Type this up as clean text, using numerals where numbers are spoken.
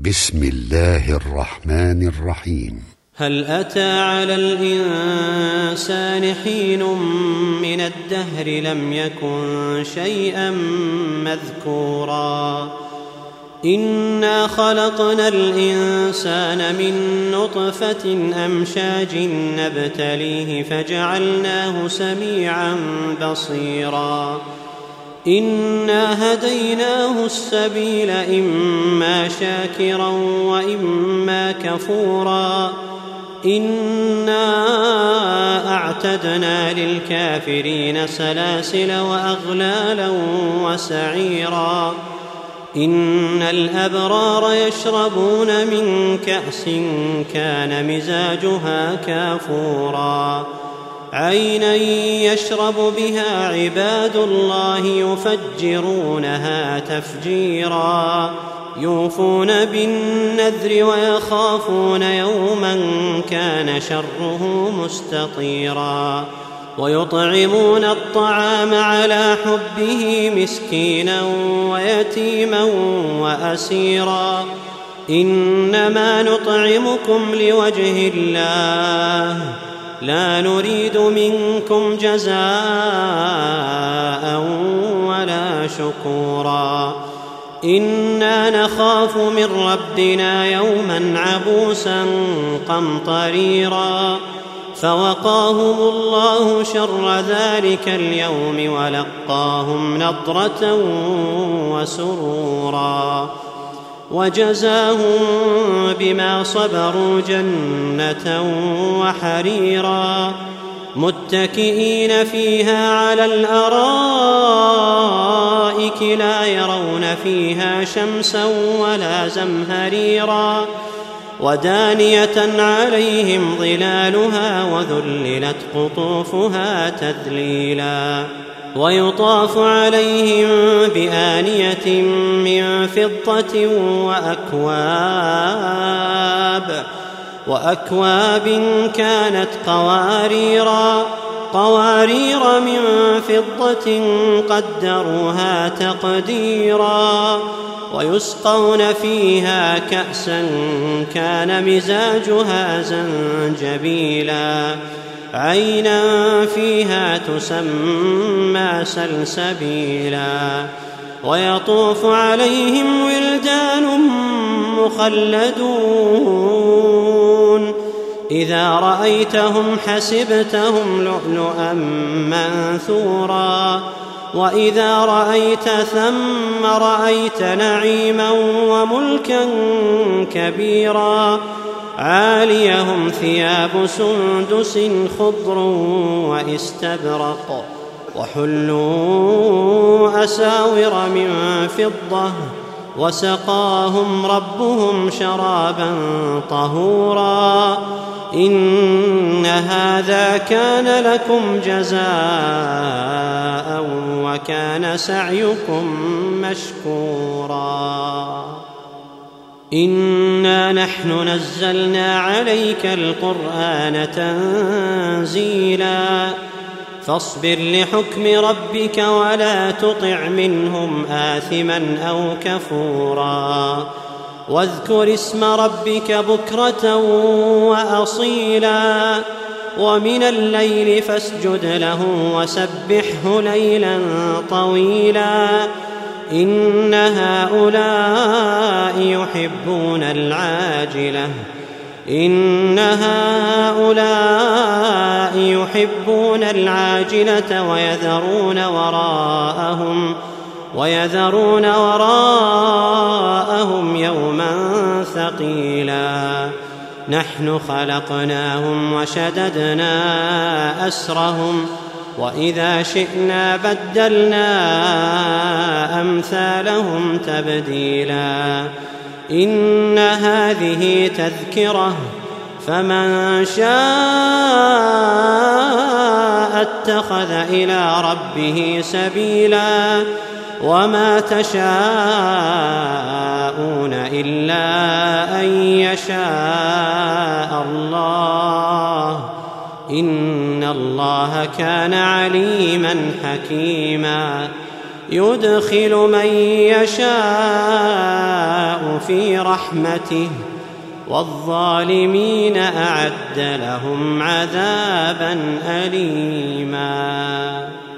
بسم الله الرحمن الرحيم. هل أتى على الإنسان حين من الدهر لم يكن شيئا مذكورا إنا خلقنا الإنسان من نطفة أمشاج نبتليه فجعلناه سميعا بصيرا إنا هديناه السبيل إما شاكرا وإما كفورا إنا أعتدنا للكافرين سلاسل وأغلالا وسعيرا إن الأبرار يشربون من كأس كان مزاجها كافورا عينا يشرب بها عباد الله يفجرونها تفجيرا يوفون بالنذر ويخافون يوما كان شره مستطيرا ويطعمون الطعام على حبه مسكينا ويتيما وأسيرا إنما نطعمكم لوجه الله لا نريد منكم جزاء ولا شكورا إنا نخاف من ربنا يوما عبوسا قمطريرا فوقاهم الله شر ذلك اليوم ولقاهم نضرة وسرورا وجزاهم بما صبروا جنة وحريرا متكئين فيها على الأرائك لا يرون فيها شمسا ولا زمهريرا ودانية عليهم ظلالها وذللت قطوفها تذليلا ويطاف عليهم بآنية من فضة وأكواب كانت قوارير من فضة قدروها تقديرا ويسقون فيها كأسا كان مزاجها زنجبيلا عينا فيها تسمى سلسبيلا ويطوف عليهم ولدان مخلدون إذا رأيتهم حسبتهم لؤلؤا منثورا وإذا رأيت ثم رأيت نعيما وملكا كبيرا عاليهم ثياب سندس خضر واستبرق وحلوا أساور من فضة وسقاهم ربهم شرابا طهورا إن هذا كان لكم جزاء وكان سعيكم مشكورا إنا نحن نزلنا عليك القرآن تنزيلا فاصبر لحكم ربك ولا تطع منهم آثما أو كفورا واذكر اسم ربك بكرة وأصيلا ومن الليل فاسجد له وسبحه ليلا طويلا إن هؤلاء يحبون العاجلة ويذرون وراءهم يوما ثقيلا نحن خلقناهم وشددنا أسرهم وإذا شئنا بدلنا أمثالهم تبديلا إن هذه تذكرة فمن شاء اتخذ إلى ربه سبيلا وما تشاءون إلا أن يشاء الله إن الله كان عليما حكيما يدخل من يشاء في رحمته والظالمين أعد لهم عذابا أليما.